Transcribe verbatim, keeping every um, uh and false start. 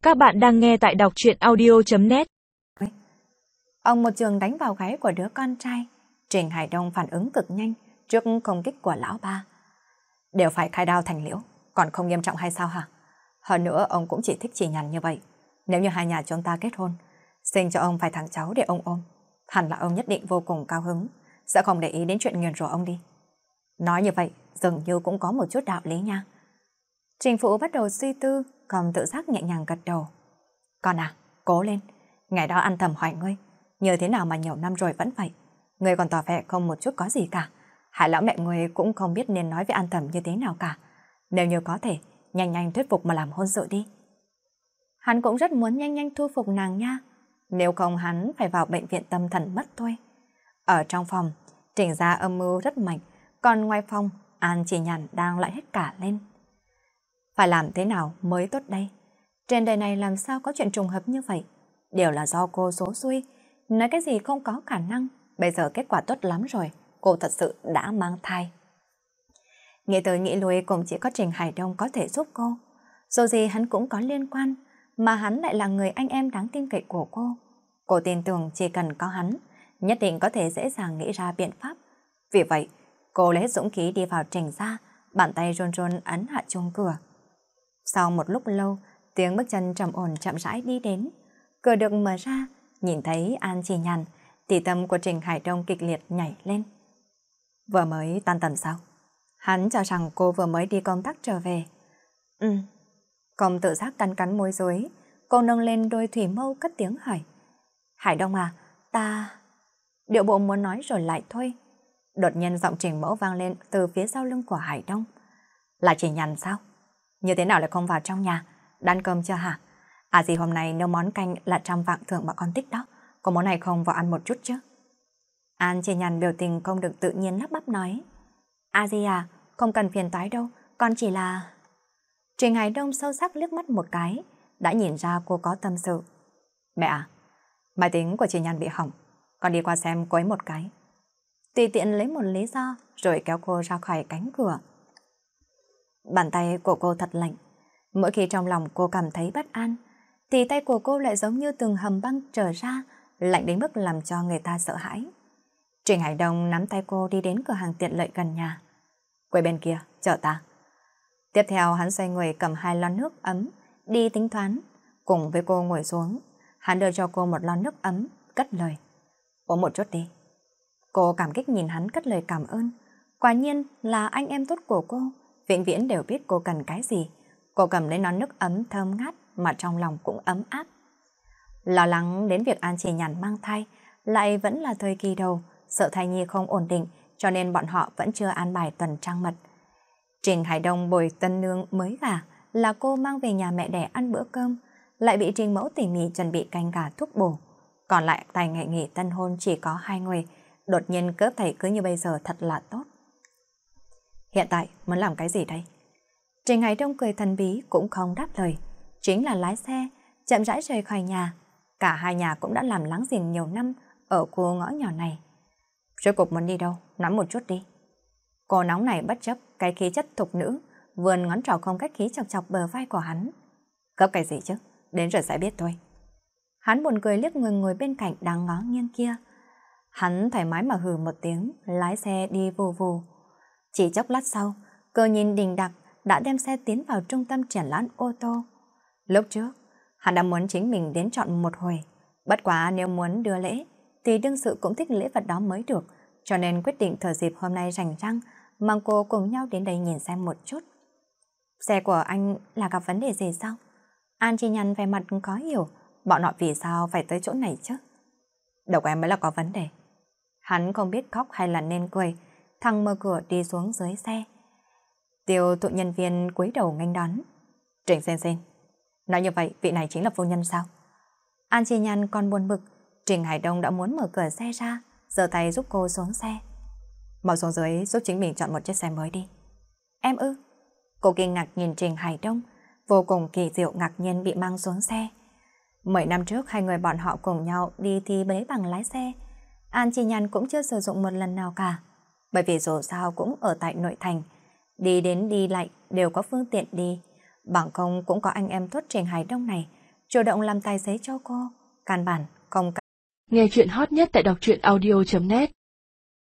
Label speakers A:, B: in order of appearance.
A: Các bạn đang nghe tại đọc truyện audio chấm net.
B: Ông một trường đánh vào gáy của đứa con trai. Trình Hải Đông phản ứng cực nhanh trước công kích của lão ba. Đều phải khai đao thành liễu, còn không nghiêm trọng hay sao hả? Hơn nữa ông cũng chỉ thích Chỉ Nhàn như vậy. Nếu như hai nhà chúng ta kết hôn, sinh cho ông vài thằng cháu để ông ôm, hẳn là ông nhất định vô cùng cao hứng, sẽ không để ý đến chuyện nguyền rủa ông đi. Nói như vậy dường như cũng có một chút đạo lý nha. Trình Phụ bắt đầu suy tư, còn tự giác nhẹ nhàng gật đầu. Con à, cố lên, ngày đó ăn thầm hỏi ngươi, như thế nào mà nhiều năm rồi vẫn vậy. Ngươi còn tỏ vẻ không một chút có gì cả. Hải lão mẹ ngươi cũng không biết nên nói với An Thầm như thế nào cả. Nếu như có thể, nhanh nhanh thuyết phục mà làm hôn sự đi. Hắn cũng rất muốn nhanh nhanh thu phục nàng nha. Nếu không hắn phải vào bệnh viện tâm thần mất thôi. Ở trong phòng, Trình gia âm mưu rất mạnh, còn ngoài phòng, An Chỉ Nhàn đang lại hết cả lên. Phải làm thế nào mới tốt đây? Trên đời này làm sao có chuyện trùng hợp như vậy? Đều là do cô số xui. Nói cái gì không có khả năng. Bây giờ kết quả tốt lắm rồi. Cô thật sự đã mang thai. Nghĩ tới nghĩ lui cũng chỉ có Trình Hải Đông có thể giúp cô. Dù gì hắn cũng có liên quan. Mà hắn lại là người anh em đáng tin cậy của cô. Cô tin tưởng chỉ cần có hắn, nhất định có thể dễ dàng nghĩ ra biện pháp. Vì vậy, cô lấy hết dũng khí đi vào Trình gia, bàn tay run run ấn hạ chuông cửa. Sau một lúc lâu, tiếng bước chân trầm ổn chậm rãi đi đến. Cửa được mở ra, nhìn thấy An Chỉ Nhàn, thì tâm của Trình Hải Đông kịch liệt nhảy lên. Vừa mới tan tầm sao? Hắn cho rằng cô vừa mới đi công tác trở về. Ừ. Công tự giác cắn cắn môi dưới, cô nâng lên đôi thủy mâu cất tiếng hỏi. Hải Đông à, ta... Điệu bộ muốn nói rồi lại thôi. Đột nhiên giọng Trình Mẫu vang lên từ phía sau lưng của Hải Đông. Là Chỉ Nhàn sao? Như thế nào lại không vào trong nhà? Đăn cơm chưa hả? À gì hôm nay nấu món canh là trăm vạn thưởng mà con thích đó. Có món này không vào ăn một chút chứ? An Chỉ Nhàn biểu tình không được tự nhiên lắp bắp nói. À gì à, không cần phiền toái đâu, con chỉ là... Trình Hải Đông sâu sắc liếc mắt một cái, đã nhìn ra cô có tâm sự. Mẹ à, máy tính của chị Nhàn bị hỏng, con đi qua xem cô ấy một cái. Tùy tiện lấy một lý do rồi kéo cô ra khỏi cánh cửa. Bàn tay của cô thật lạnh. Mỗi khi trong lòng cô cảm thấy bất an, thì tay của cô lại giống như từng hầm băng trở ra, lạnh đến mức làm cho người ta sợ hãi. Trình Hải Đông nắm tay cô đi đến cửa hàng tiện lợi gần nhà. Quay bên kia, chờ ta. Tiếp theo hắn xoay người cầm hai lon nước ấm, đi tính toán. Cùng với cô ngồi xuống, hắn đưa cho cô một lon nước ấm, cất lời. Uống một chút đi. Cô cảm kích nhìn hắn cất lời cảm ơn. Quả nhiên là anh em tốt của cô, vĩnh viễn đều biết cô cần cái gì. Cô cầm lấy nón nước ấm thơm ngát mà trong lòng cũng ấm áp. Lo lắng đến việc An Chỉ Nhàn mang thai, lại vẫn là thời kỳ đầu, sợ thai nhi không ổn định, cho nên bọn họ vẫn chưa an bài tuần trăng mật. Trình Hải Đông bồi tân nương mới gả là cô mang về nhà mẹ đẻ ăn bữa cơm, lại bị Trình Mẫu tỉ mỉ chuẩn bị canh gà thuốc bổ. Còn lại tài ngày nghỉ tân hôn chỉ có hai người, đột nhiên cướp thầy cứ như bây giờ thật là tốt. Hiện tại muốn làm cái gì đây? Trình Hải Đông cười thần bí cũng không đáp lời, chính là lái xe, chậm rãi rời khỏi nhà. Cả hai nhà cũng đã làm láng giềng nhiều năm ở khu ngõ nhỏ này. Rốt cuộc muốn đi đâu, nói một chút đi. Cô nóng này bất chấp cái khí chất thục nữ, vươn ngón trỏ không cách khí chọc chọc bờ vai của hắn. Gấp cái gì chứ, đến rồi sẽ biết thôi. Hắn buồn cười liếc người ngồi bên cạnh đang ngó nghiêng kia. Hắn thoải mái mà hừ một tiếng, lái xe đi vù vù. Chỉ chốc lát sau, cơ nhìn đình đặc đã đem xe tiến vào trung tâm triển lãm ô tô. Lúc trước, hắn đã muốn chính mình đến chọn một hồi. Bất quá nếu muốn đưa lễ, thì đương sự cũng thích lễ vật đó mới được, cho nên quyết định thừa dịp hôm nay rảnh rang, mang cô cùng nhau đến đây nhìn xem một chút. Xe của anh là gặp vấn đề gì sao? An Chỉ Nhàn vẻ mặt khó hiểu, bọn họ vì sao phải tới chỗ này chứ? Đầu của em mới là có vấn đề. Hắn không biết khóc hay là nên cười, thằng mở cửa đi xuống dưới xe. Tiêu thụ nhân viên cúi đầu nghênh đón. Trình Sen Sen, nói như vậy vị này chính là phu nhân sao? An Chỉ Nhàn còn buồn bực, Trình Hải Đông đã muốn mở cửa xe ra, giơ tay giúp cô xuống xe. Mau xuống dưới giúp chính mình chọn một chiếc xe mới đi. Em ư? Cô kinh ngạc nhìn Trình Hải Đông, vô cùng kỳ diệu ngạc nhiên bị mang xuống xe. Mười năm trước hai người bọn họ cùng nhau đi thi bế bằng lái xe. An Chỉ Nhàn cũng chưa sử dụng một lần nào cả, bởi vì dù sao cũng ở tại nội thành, đi đến đi lại đều có phương tiện đi, bằng không cũng có anh em tốt Trình Hải Đông này, chủ động làm tài xế cho cô, căn bản không.
A: Nghe chuyện hot nhất tại đọc truyện audio chấm net